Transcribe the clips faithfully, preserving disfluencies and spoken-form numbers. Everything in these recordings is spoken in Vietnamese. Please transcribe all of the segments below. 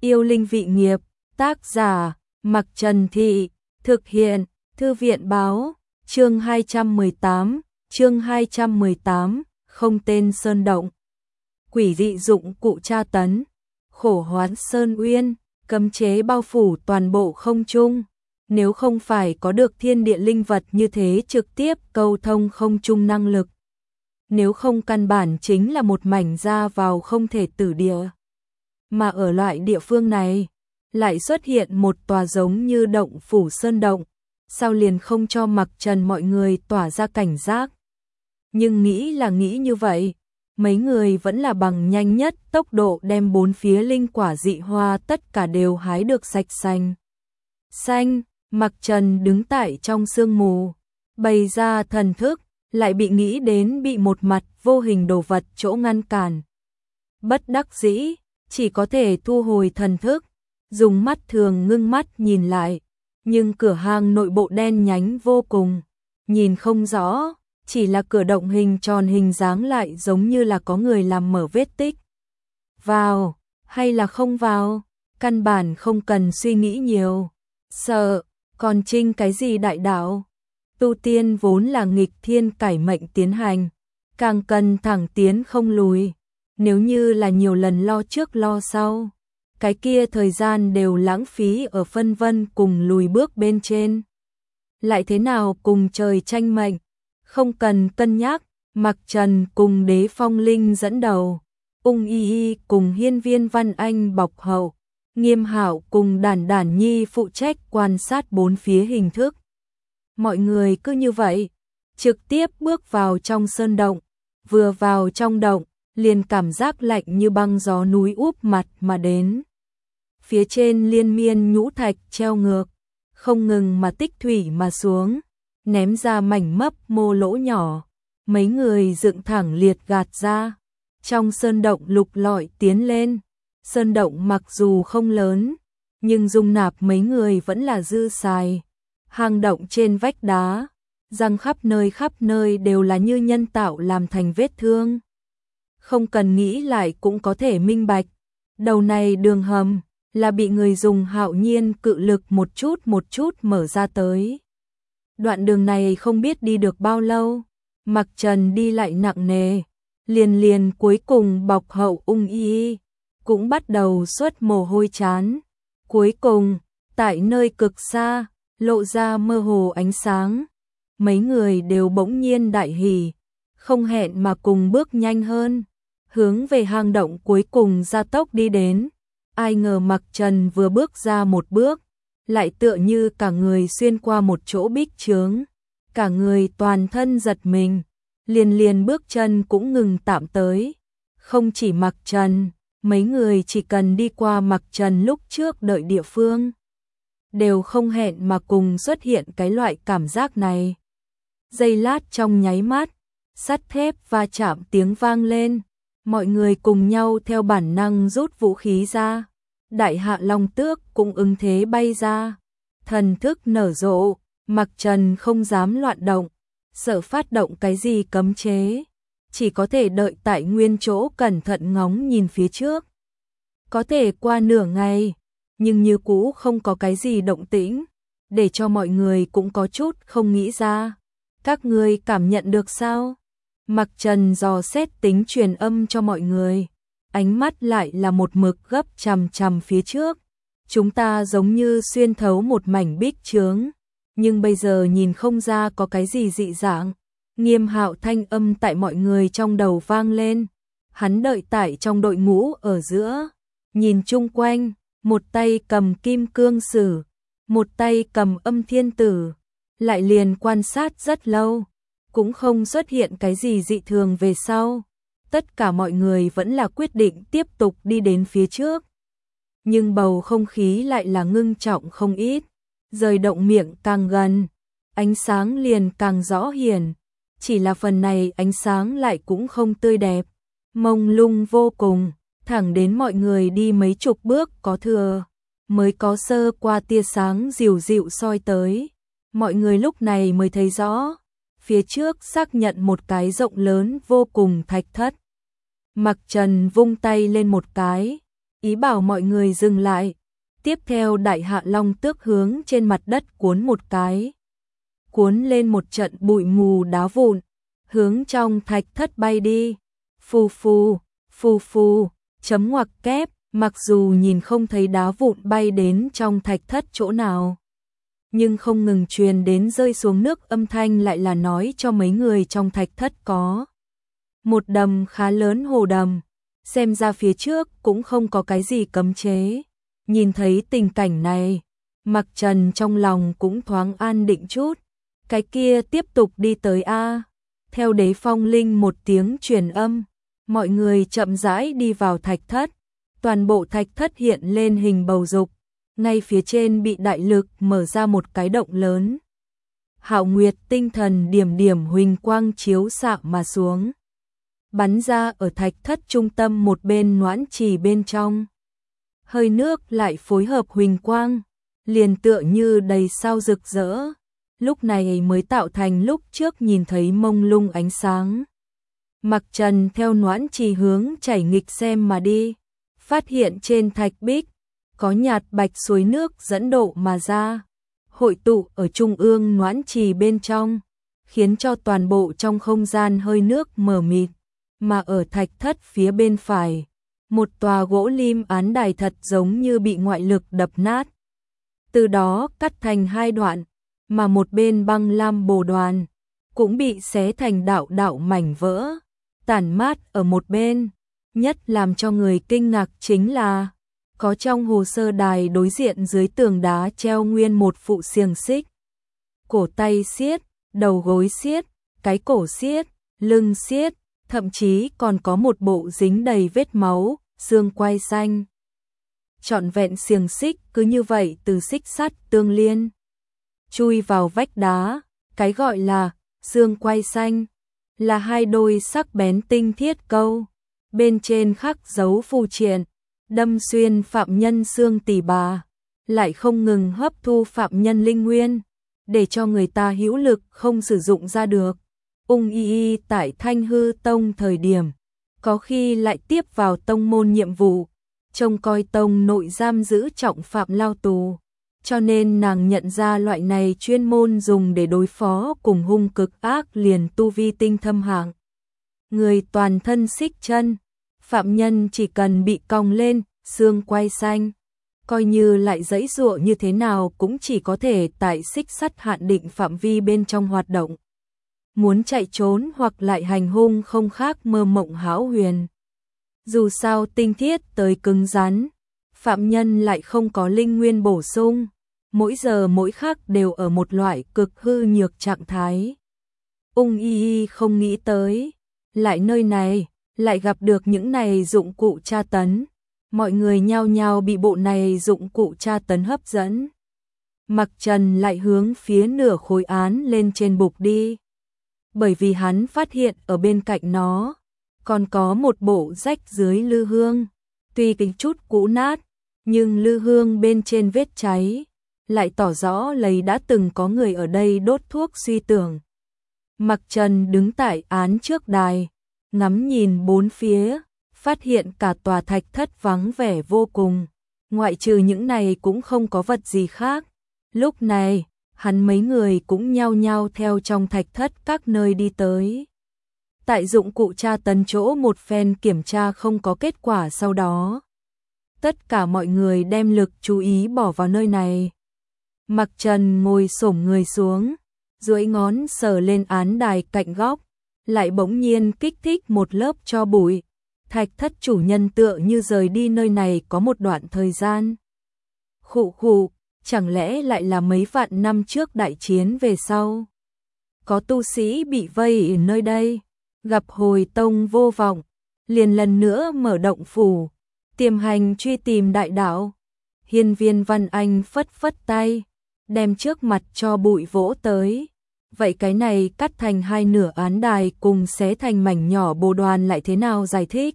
Yêu linh vị nghiệp, tác giả, Mặc Trần Thị, thực hiện, Thư viện báo, chương hai trăm mười tám, chương hai trăm mười tám, không tên sơn động. Quỷ dị dụng cụ tra tấn, khổ hoán sơn uyên, cấm chế bao phủ toàn bộ không trung. Nếu không phải có được thiên địa linh vật như thế trực tiếp câu thông không trung năng lực. Nếu không căn bản chính là một mảnh ra vào không thể tử địa. Mà ở loại địa phương này, lại xuất hiện một tòa giống như động phủ sơn động, sao liền không cho Mặc Trần mọi người tỏa ra cảnh giác. Nhưng nghĩ là nghĩ như vậy, mấy người vẫn là bằng nhanh nhất tốc độ đem bốn phía linh quả dị hoa tất cả đều hái được sạch xanh. Xanh, Mặc Trần đứng tại trong sương mù, bày ra thần thức, lại bị nghĩ đến bị một mặt vô hình đồ vật chỗ ngăn cản. Bất đắc dĩ, chỉ có thể thu hồi thần thức, dùng mắt thường ngưng mắt nhìn lại, nhưng cửa hang nội bộ đen nhánh vô cùng, nhìn không rõ, chỉ là cửa động hình tròn hình dáng lại giống như là có người làm mở vết tích. Vào, hay là không vào, căn bản không cần suy nghĩ nhiều, sợ, còn trinh cái gì đại đạo. Tu tiên vốn là nghịch thiên cải mệnh tiến hành, càng cần thẳng tiến không lùi. Nếu như là nhiều lần lo trước lo sau, cái kia thời gian đều lãng phí ở phân vân cùng lùi bước bên trên. Lại thế nào cùng trời tranh mệnh, không cần cân nhắc, Mặc Trần cùng Đế Phong Linh dẫn đầu, Ung Y Y cùng Hiên Viên Văn Anh bọc hậu, Nghiêm Hạo cùng Đản Đản Nhi phụ trách quan sát bốn phía hình thức. Mọi người cứ như vậy, trực tiếp bước vào trong sơn động, vừa vào trong động, liền cảm giác lạnh như băng gió núi úp mặt mà đến. Phía trên liên miên nhũ thạch treo ngược, không ngừng mà tích thủy mà xuống, ném ra mảnh mấp mô lỗ nhỏ, mấy người dựng thẳng liệt gạt ra. Trong sơn động lục lọi tiến lên, sơn động mặc dù không lớn, nhưng dung nạp mấy người vẫn là dư xài. Hang động trên vách đá, răng khắp nơi khắp nơi đều là như nhân tạo làm thành vết thương. Không cần nghĩ lại cũng có thể minh bạch, đầu này đường hầm là bị người dùng hạo nhiên cự lực một chút một chút mở ra tới. Đoạn đường này không biết đi được bao lâu, Mặc Trần đi lại nặng nề, liền liền cuối cùng bọc hậu Ung Y cũng bắt đầu xuất mồ hôi chán. Cuối cùng, tại nơi cực xa, lộ ra mơ hồ ánh sáng, mấy người đều bỗng nhiên đại hỉ, không hẹn mà cùng bước nhanh hơn, hướng về hang động cuối cùng gia tốc đi đến. Ai ngờ Mặc Trần vừa bước ra một bước, lại tựa như cả người xuyên qua một chỗ bích chướng, cả người toàn thân giật mình, liền liền bước chân cũng ngừng tạm tới. Không chỉ Mặc Trần, mấy người chỉ cần đi qua Mặc Trần lúc trước đợi địa phương, đều không hẹn mà cùng xuất hiện cái loại cảm giác này. Giây lát trong nháy mắt, sắt thép va chạm tiếng vang lên, mọi người cùng nhau theo bản năng rút vũ khí ra. Đại Hạ Long Tước cũng ứng thế bay ra, thần thức nở rộ, Mặc Trần không dám loạn động, sợ phát động cái gì cấm chế, chỉ có thể đợi tại nguyên chỗ cẩn thận ngóng nhìn phía trước. Có thể qua nửa ngày, nhưng như cũ không có cái gì động tĩnh, để cho mọi người cũng có chút không nghĩ ra. Các ngươi cảm nhận được sao? Mặc Trần dò xét tính truyền âm cho mọi người, ánh mắt lại là một mực gấp chằm chằm phía trước. Chúng ta giống như xuyên thấu một mảnh bích chướng, nhưng bây giờ nhìn không ra có cái gì dị dạng. Nghiêm Hạo thanh âm tại mọi người trong đầu vang lên, hắn đợi tại trong đội ngũ ở giữa, nhìn chung quanh, một tay cầm kim cương sử, một tay cầm âm thiên tử, lại liền quan sát rất lâu, cũng không xuất hiện cái gì dị thường về sau. Tất cả mọi người vẫn là quyết định tiếp tục đi đến phía trước. Nhưng bầu không khí lại là ngưng trọng không ít, rời động miệng càng gần, ánh sáng liền càng rõ hiển, chỉ là phần này ánh sáng lại cũng không tươi đẹp, mông lung vô cùng. Thẳng đến mọi người đi mấy chục bước có thừa, mới có sơ qua tia sáng dịu dịu soi tới. Mọi người lúc này mới thấy rõ, phía trước xác nhận một cái rộng lớn vô cùng thạch thất. Mặc Trần vung tay lên một cái, ý bảo mọi người dừng lại. Tiếp theo Đại Hạ Long Tước hướng trên mặt đất cuốn một cái. Cuốn lên một trận bụi mù đá vụn, hướng trong thạch thất bay đi. Phù phù, phù phù, chấm ngoặc kép, mặc dù nhìn không thấy đá vụn bay đến trong thạch thất chỗ nào, nhưng không ngừng truyền đến rơi xuống nước âm thanh lại là nói cho mấy người trong thạch thất có một đầm khá lớn hồ đầm, xem ra phía trước cũng không có cái gì cấm chế. Nhìn thấy tình cảnh này, Mặc Trần trong lòng cũng thoáng an định chút. Cái kia tiếp tục đi tới a. Theo Đế Phong Linh một tiếng truyền âm, mọi người chậm rãi đi vào thạch thất. Toàn bộ thạch thất hiện lên hình bầu dục, ngay phía trên bị đại lực mở ra một cái động lớn. Hạo Nguyệt tinh thần điểm điểm huỳnh quang chiếu xạ mà xuống, bắn ra ở thạch thất trung tâm một bên noãn trì bên trong. Hơi nước lại phối hợp huỳnh quang, liền tựa như đầy sao rực rỡ, lúc này mới tạo thành lúc trước nhìn thấy mông lung ánh sáng. Mặc Trần theo noãn trì hướng chảy nghịch xem mà đi, phát hiện trên thạch bích có nhạt bạch suối nước dẫn độ mà ra, hội tụ ở trung ương noãn trì bên trong, khiến cho toàn bộ trong không gian hơi nước mờ mịt. Mà ở thạch thất phía bên phải, một tòa gỗ lim án đài thật giống như bị ngoại lực đập nát, từ đó cắt thành hai đoạn, mà một bên băng lam bồ đoàn cũng bị xé thành đạo đạo mảnh vỡ, tản mát ở một bên. Nhất làm cho người kinh ngạc chính là có trong hồ sơ đài đối diện dưới tường đá treo nguyên một phụ xiềng xích. Cổ tay xiết, đầu gối xiết, cái cổ xiết, lưng xiết, thậm chí còn có một bộ dính đầy vết máu, xương quai xanh. Trọn vẹn xiềng xích cứ như vậy từ xích sắt tương liên chui vào vách đá. Cái gọi là xương quai xanh là hai đôi sắc bén tinh thiết câu, bên trên khắc dấu phù triện, đâm xuyên phạm nhân xương tỳ bà, lại không ngừng hấp thu phạm nhân linh nguyên, để cho người ta hữu lực không sử dụng ra được. Ung Y Y tại Thanh Hư Tông thời điểm, có khi lại tiếp vào tông môn nhiệm vụ, trông coi tông nội giam giữ trọng phạm lao tù, cho nên nàng nhận ra loại này chuyên môn dùng để đối phó cùng hung cực ác liền tu vi tinh thâm hạng. Người toàn thân xích chân, phạm nhân chỉ cần bị còng lên, xương quai xanh, coi như lại giãy giụa như thế nào cũng chỉ có thể tại xích sắt hạn định phạm vi bên trong hoạt động. Muốn chạy trốn hoặc lại hành hung không khác mơ mộng hão huyền. Dù sao tinh thiết tới cứng rắn, phạm nhân lại không có linh nguyên bổ sung, mỗi giờ mỗi khắc đều ở một loại cực hư nhược trạng thái. Ung Y Y không nghĩ tới, lại nơi này, lại gặp được những này dụng cụ tra tấn. Mọi người nhao nhao bị bộ này dụng cụ tra tấn hấp dẫn. Mặc Trần lại hướng phía nửa khối án lên trên bục đi, bởi vì hắn phát hiện ở bên cạnh nó còn có một bộ rách dưới lư hương, tuy kính chút cũ nát, nhưng lư hương bên trên vết cháy lại tỏ rõ lấy đã từng có người ở đây đốt thuốc suy tưởng. Mặc Trần đứng tại án trước đài, ngắm nhìn bốn phía, phát hiện cả tòa thạch thất vắng vẻ vô cùng, ngoại trừ những này cũng không có vật gì khác. Lúc này, hắn mấy người cũng nhao nhao theo trong thạch thất các nơi đi tới. Tại dụng cụ tra tấn chỗ một phen kiểm tra không có kết quả sau đó, tất cả mọi người đem lực chú ý bỏ vào nơi này. Mặc Trần ngồi xổm người xuống, duỗi ngón sờ lên án đài cạnh góc, lại bỗng nhiên kích thích một lớp tro bụi. Thạch thất chủ nhân tựa như rời đi nơi này có một đoạn thời gian. Khụ khụ, chẳng lẽ lại là mấy vạn năm trước đại chiến về sau? Có tu sĩ bị vây ở nơi đây, gặp hồi tông vô vọng, liền lần nữa mở động phủ, tiềm hành truy tìm đại đạo. Hiên Viên Văn Anh phất phất tay, đem trước mặt cho bụi vỗ tới. Vậy cái này cắt thành hai nửa án đài cùng xé thành mảnh nhỏ bồ đoàn lại thế nào giải thích?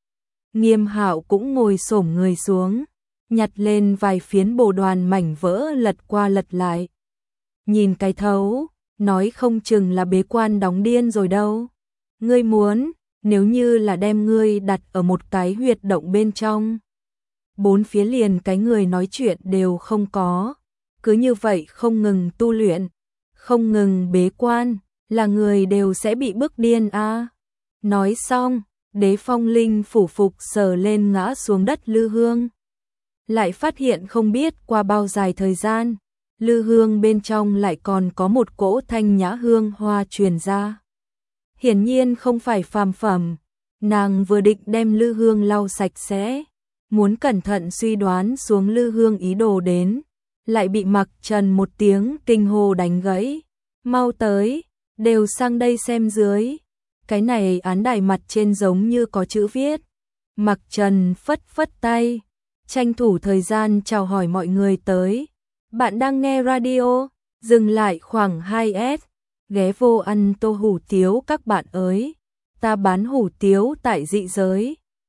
Nghiêm Hạo cũng ngồi xổm người xuống, nhặt lên vài phiến bồ đoàn mảnh vỡ lật qua lật lại. Nhìn cái thấu, nói không chừng là bế quan đóng điên rồi đâu. Ngươi muốn, nếu như là đem ngươi đặt ở một cái huyệt động bên trong, bốn phía liền cái người nói chuyện đều không có. Cứ như vậy không ngừng tu luyện, không ngừng bế quan, là người đều sẽ bị bức điên a. À. Nói xong, Đế Phong Linh phủ phục sờ lên ngã xuống đất Lư Hương. Lại phát hiện không biết qua bao dài thời gian, Lư Hương bên trong lại còn có một cỗ thanh nhã hương hoa truyền ra. Hiển nhiên không phải phàm phẩm, nàng vừa định đem Lư Hương lau sạch sẽ, muốn cẩn thận suy đoán xuống Lư Hương ý đồ đến, lại bị Mặc Trần một tiếng kinh hô đánh gãy. Mau tới, đều sang đây xem dưới. Cái này án đài mặt trên giống như có chữ viết. Mặc Trần phất phất tay, tranh thủ thời gian chào hỏi mọi người tới. Bạn đang nghe radio, dừng lại khoảng hai S, ghé vô ăn tô hủ tiếu các bạn ơi. Ta bán hủ tiếu tại dị giới.